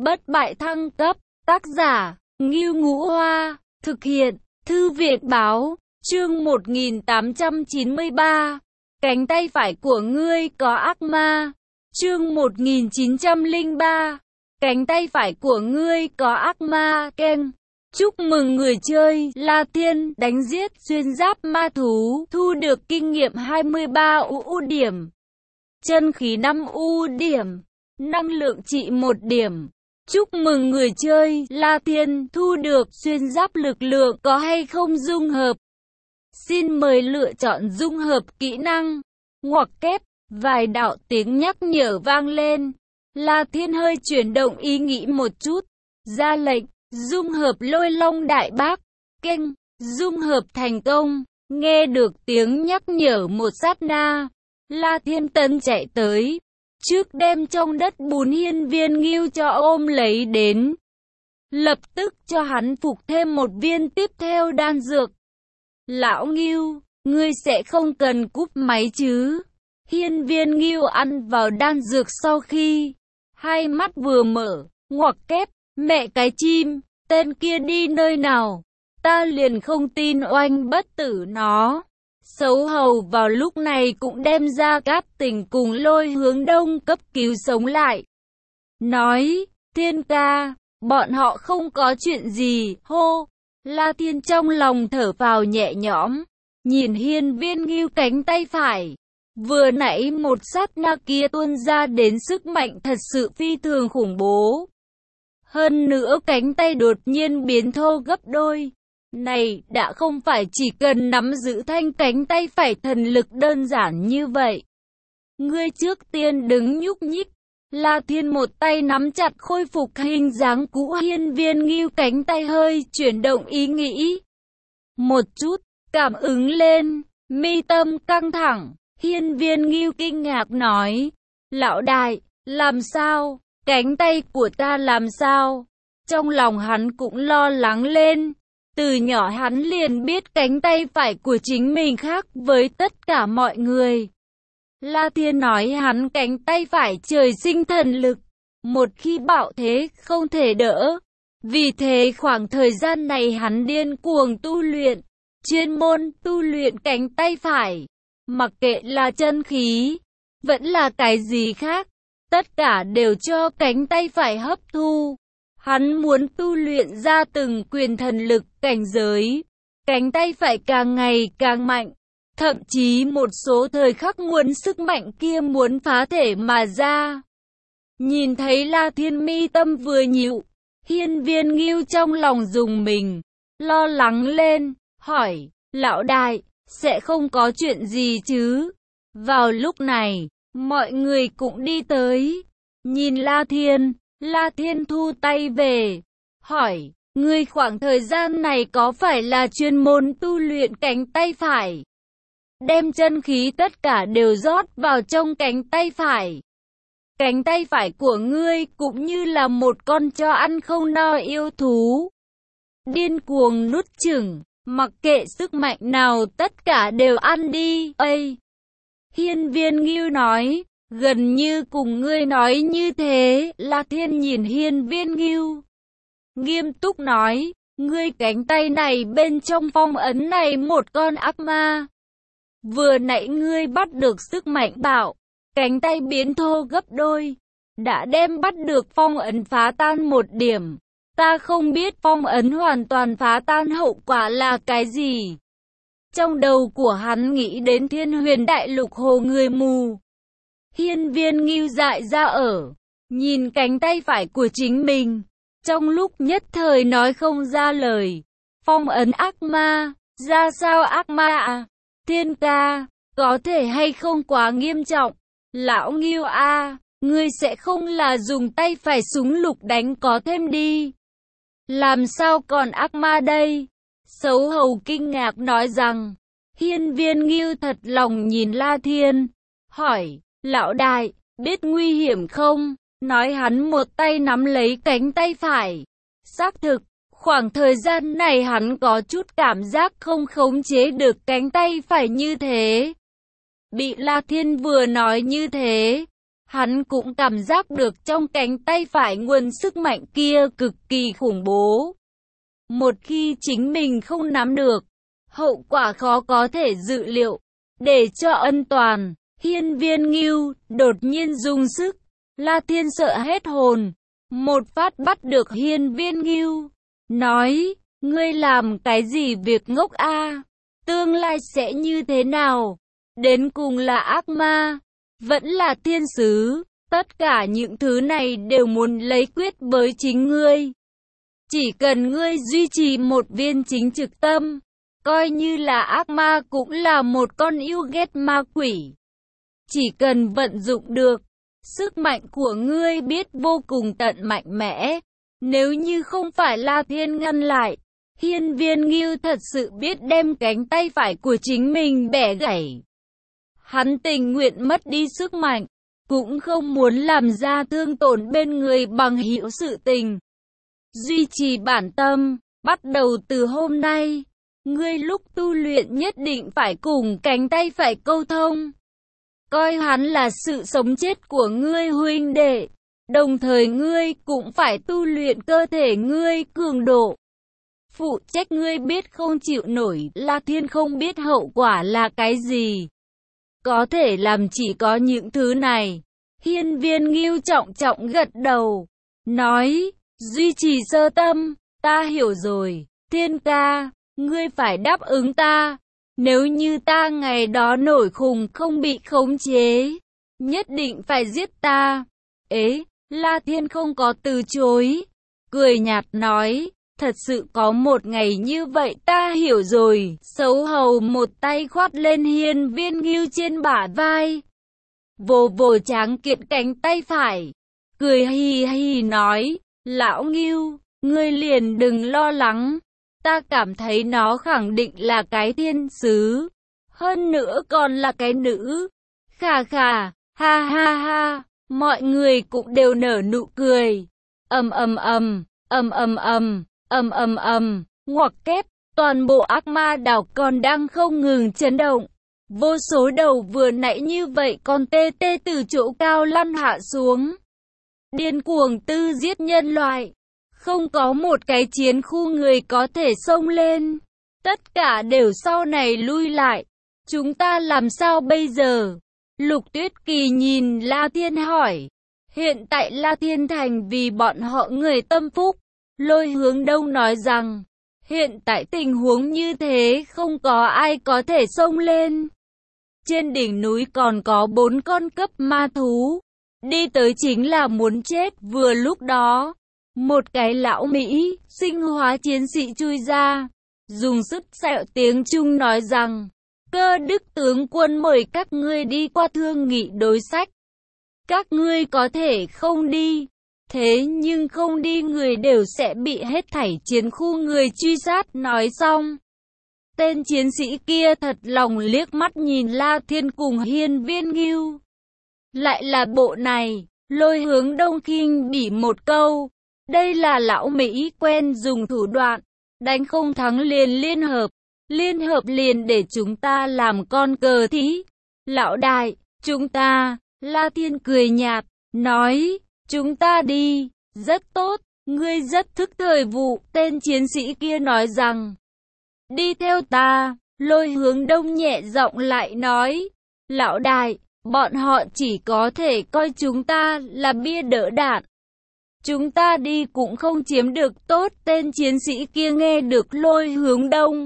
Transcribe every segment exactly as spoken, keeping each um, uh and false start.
Bất bại thăng cấp, tác giả, Ngưu Ngũ Hoa, thực hiện, Thư viện báo, chương một nghìn tám trăm chín mươi ba, cánh tay phải của ngươi có ác ma, chương một nghìn chín trăm lẻ ba, cánh tay phải của ngươi có ác ma, keng. Chúc mừng người chơi, La Thiên, đánh giết xuyên giáp ma thú, thu được kinh nghiệm hai mươi ba u điểm, chân khí năm u điểm, năng lượng trị một điểm. Chúc mừng người chơi, La Thiên, thu được xuyên giáp lực lượng có hay không dung hợp. Xin mời lựa chọn dung hợp kỹ năng, ngoặc kép, vài đạo tiếng nhắc nhở vang lên. La Thiên hơi chuyển động ý nghĩ một chút, ra lệnh, dung hợp lôi long đại bác, keng, dung hợp thành công. Nghe được tiếng nhắc nhở một sát na, La Thiên Tấn chạy tới, trước đem trong đất bùn hiên viên ngưu cho ôm lấy đến. Lập tức cho hắn phục thêm một viên tiếp theo đan dược. Lão Ngưu, ngươi sẽ không cần cúp máy chứ? Hiên viên ngưu ăn vào đan dược sau khi hai mắt vừa mở, ngoặc kép, mẹ cái chim, tên kia đi nơi nào? Ta liền không tin oanh bất tử nó. Xấu hầu vào lúc này cũng đem ra Cát Tình cùng Lôi Hướng Đông cấp cứu sống lại. Nói, Thiên ca, bọn họ không có chuyện gì, hô. La Thiên trong lòng thở vào nhẹ nhõm, nhìn hiên viên ngưu cánh tay phải. Vừa nãy một sát na kia tuôn ra đến sức mạnh thật sự phi thường khủng bố. Hơn nữa cánh tay đột nhiên biến thô gấp đôi. Này, đã không phải chỉ cần nắm giữ thanh cánh tay phải thần lực đơn giản như vậy. Ngươi trước tiên đứng nhúc nhích. La Thiên một tay nắm chặt khôi phục hình dáng cũ hiên viên ngưu cánh tay hơi chuyển động ý nghĩ. Một chút, cảm ứng lên, mi tâm căng thẳng, hiên viên ngưu kinh ngạc nói. Lão đại, làm sao? Cánh tay của ta làm sao? Trong lòng hắn cũng lo lắng lên. Từ nhỏ hắn liền biết cánh tay phải của chính mình khác với tất cả mọi người. La Thiên nói hắn cánh tay phải trời sinh thần lực, một khi bạo thế không thể đỡ. Vì thế khoảng thời gian này hắn điên cuồng tu luyện, chuyên môn tu luyện cánh tay phải. Mặc kệ là chân khí, vẫn là cái gì khác, tất cả đều cho cánh tay phải hấp thu. Hắn muốn tu luyện ra từng quyền thần lực cảnh giới, cánh tay phải càng ngày càng mạnh, thậm chí một số thời khắc nguồn sức mạnh kia muốn phá thể mà ra. Nhìn thấy La Thiên mi tâm vừa nhịu, hiên viên ngưu trong lòng rùng mình, lo lắng lên, hỏi, lão đại, sẽ không có chuyện gì chứ? Vào lúc này, mọi người cũng đi tới, nhìn La Thiên. La Thiên thu tay về, hỏi, ngươi khoảng thời gian này có phải là chuyên môn tu luyện cánh tay phải? Đem chân khí tất cả đều rót vào trong cánh tay phải. Cánh tay phải của ngươi cũng như là một con cho ăn không no yêu thú. Điên cuồng nuốt chửng, mặc kệ sức mạnh nào tất cả đều ăn đi. Ây! Hiên viên ngưu nói. Gần như cùng ngươi nói như thế. La Thiên nhìn hiên viên ngưu, nghiêm túc nói, ngươi cánh tay này bên trong phong ấn này một con ác ma. Vừa nãy ngươi bắt được sức mạnh bạo, cánh tay biến thô gấp đôi, đã đem bắt được phong ấn phá tan một điểm. Ta không biết phong ấn hoàn toàn phá tan hậu quả là cái gì. Trong đầu của hắn nghĩ đến Thiên Huyền Đại Lục hồ người mù. Hiên viên ngưu dại ra ở, nhìn cánh tay phải của chính mình, trong lúc nhất thời nói không ra lời. Phong ấn ác ma, ra sao ác ma à? Thiên ca, có thể hay không quá nghiêm trọng? Lão Ngưu a, à, ngươi sẽ không là dùng tay phải súng lục đánh có thêm đi? Làm sao còn ác ma đây? Xấu hầu kinh ngạc nói rằng, hiên viên ngưu thật lòng nhìn La Thiên, hỏi, lão đại, biết nguy hiểm không? Nói hắn một tay nắm lấy cánh tay phải. Xác thực, khoảng thời gian này hắn có chút cảm giác không khống chế được cánh tay phải như thế. Bị La Thiên vừa nói như thế, Hắn cũng cảm giác được trong cánh tay phải nguồn sức mạnh kia cực kỳ khủng bố. Một khi chính mình không nắm được, hậu quả khó có thể dự liệu. Để cho an toàn, Hiên Viên Ngưu đột nhiên dùng sức. La Thiên sợ hết hồn, một phát bắt được Hiên Viên Ngưu, nói, ngươi làm cái gì việc ngốc a? Tương lai sẽ như thế nào? Đến cùng là ác ma, vẫn là thiên sứ, tất cả những thứ này đều muốn lấy quyết với chính ngươi. Chỉ cần ngươi duy trì một viên chính trực tâm, coi như là ác ma cũng là một con yêu ghét ma quỷ. Chỉ cần vận dụng được, sức mạnh của ngươi biết vô cùng tận mạnh mẽ. Nếu như không phải La Thiên ngăn lại, Hiên Viên Ngưu thật sự biết đem cánh tay phải của chính mình bẻ gãy. Hắn tình nguyện mất đi sức mạnh, cũng không muốn làm ra thương tổn bên người bằng hữu sự tình. Duy trì bản tâm, bắt đầu từ hôm nay, ngươi lúc tu luyện nhất định phải cùng cánh tay phải câu thông. Coi hắn là sự sống chết của ngươi huynh đệ, đồng thời ngươi cũng phải tu luyện cơ thể ngươi cường độ. Phụ trách ngươi biết không chịu nổi, La Thiên không biết hậu quả là cái gì. Có thể làm chỉ có những thứ này. Hiên Viên Ngưu trọng trọng gật đầu, nói, duy trì sơ tâm, ta hiểu rồi, Thiên ca, ngươi phải đáp ứng ta. Nếu như ta ngày đó nổi khùng không bị khống chế, nhất định phải giết ta. Ế, La Thiên không có từ chối, cười nhạt nói, thật sự có một ngày như vậy ta hiểu rồi. Xấu hầu một tay khoát lên Hiên Viên Ngưu trên bả vai, vồ vồ tráng kiện cánh tay phải, cười hì hì nói, lão Ngưu, ngươi liền đừng lo lắng. Ta cảm thấy nó khẳng định là cái thiên sứ, hơn nữa còn là cái nữ. Khà khà, ha ha ha, mọi người cũng đều nở nụ cười. Ầm ầm ầm, ầm ầm ầm, ầm ầm ầm, ngoặc kép, toàn bộ ác ma đảo còn đang không ngừng chấn động. Vô số đầu vừa nãy như vậy còn tê tê từ chỗ cao lăn hạ xuống, điên cuồng tư giết nhân loại. Không có một cái chiến khu người có thể xông lên. Tất cả đều sau này lui lại. Chúng ta làm sao bây giờ? Lục Tuyết Kỳ nhìn La Thiên hỏi. Hiện tại La Thiên thành vì bọn họ người tâm phúc. Lôi Hướng Đông nói rằng, hiện tại tình huống như thế không có ai có thể xông lên. Trên đỉnh núi còn có bốn con cấp ma thú. Đi tới chính là muốn chết. Vừa lúc đó, một cái lão Mỹ, sinh hóa chiến sĩ chui ra, dùng sức sẹo tiếng Trung nói rằng, Cơ Đức tướng quân mời các ngươi đi qua thương nghị đối sách. Các ngươi có thể không đi, thế nhưng không đi người đều sẽ bị hết thảy chiến khu người truy sát. Nói xong, tên chiến sĩ kia thật lòng liếc mắt nhìn La Thiên cùng Hiên Viên Ngưu. Lại là bộ này, Lôi Hướng Đông khinh bỉ một câu. Đây là lão Mỹ quen dùng thủ đoạn, đánh không thắng liền liên hợp, liên hợp liền để chúng ta làm con cờ thí. Lão đại, chúng ta, La Thiên cười nhạt, nói, chúng ta đi, rất tốt, ngươi rất thức thời vụ. Tên chiến sĩ kia nói rằng, đi theo ta. Lôi Hướng Đông nhẹ giọng lại nói, lão đại, bọn họ chỉ có thể coi chúng ta là bia đỡ đạn. Chúng ta đi cũng không chiếm được tốt. Tên chiến sĩ kia nghe được Lôi Hướng Đông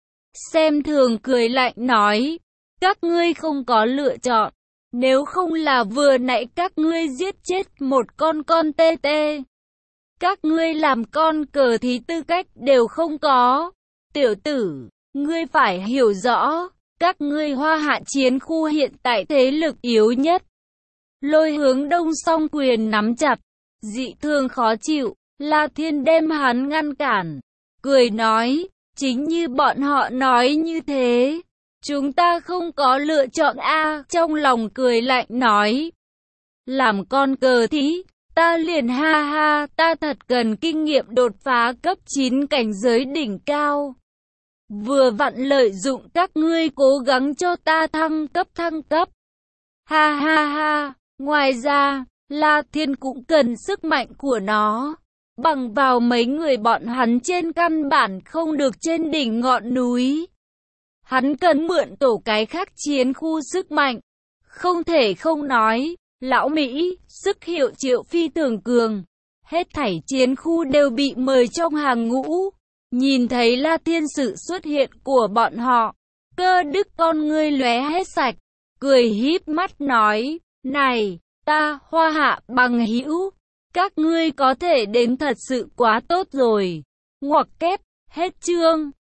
xem thường cười lạnh nói, các ngươi không có lựa chọn. Nếu không là vừa nãy các ngươi giết chết một con con tê tê, các ngươi làm con cờ thí tư cách đều không có. Tiểu tử, ngươi phải hiểu rõ, các ngươi Hoa Hạ chiến khu hiện tại thế lực yếu nhất. Lôi Hướng Đông song quyền nắm chặt, dị thường khó chịu. La Thiên đem hắn ngăn cản, cười nói, chính như bọn họ nói như thế, chúng ta không có lựa chọn a. Trong lòng cười lạnh nói, làm con cờ thí, ta liền ha ha, ta thật cần kinh nghiệm đột phá cấp chín cảnh giới đỉnh cao. Vừa vặn lợi dụng các ngươi cố gắng cho ta thăng cấp thăng cấp. Ha ha ha, Ngoài ra, La Thiên cũng cần sức mạnh của nó. Bằng vào mấy người bọn hắn trên căn bản không được trên đỉnh ngọn núi. Hắn cần mượn tổ cái khác chiến khu sức mạnh. Không thể không nói, lão Mỹ, sức hiệu triệu phi thường cường. Hết thảy chiến khu đều bị mời trong hàng ngũ. Nhìn thấy La Thiên sự xuất hiện của bọn họ, Cơ Đức con ngươi lóe hết sạch, cười híp mắt nói, này, ta, Hoa Hạ bằng hữu, các ngươi có thể đến thật sự quá tốt rồi. Ngoặc kép, hết chương.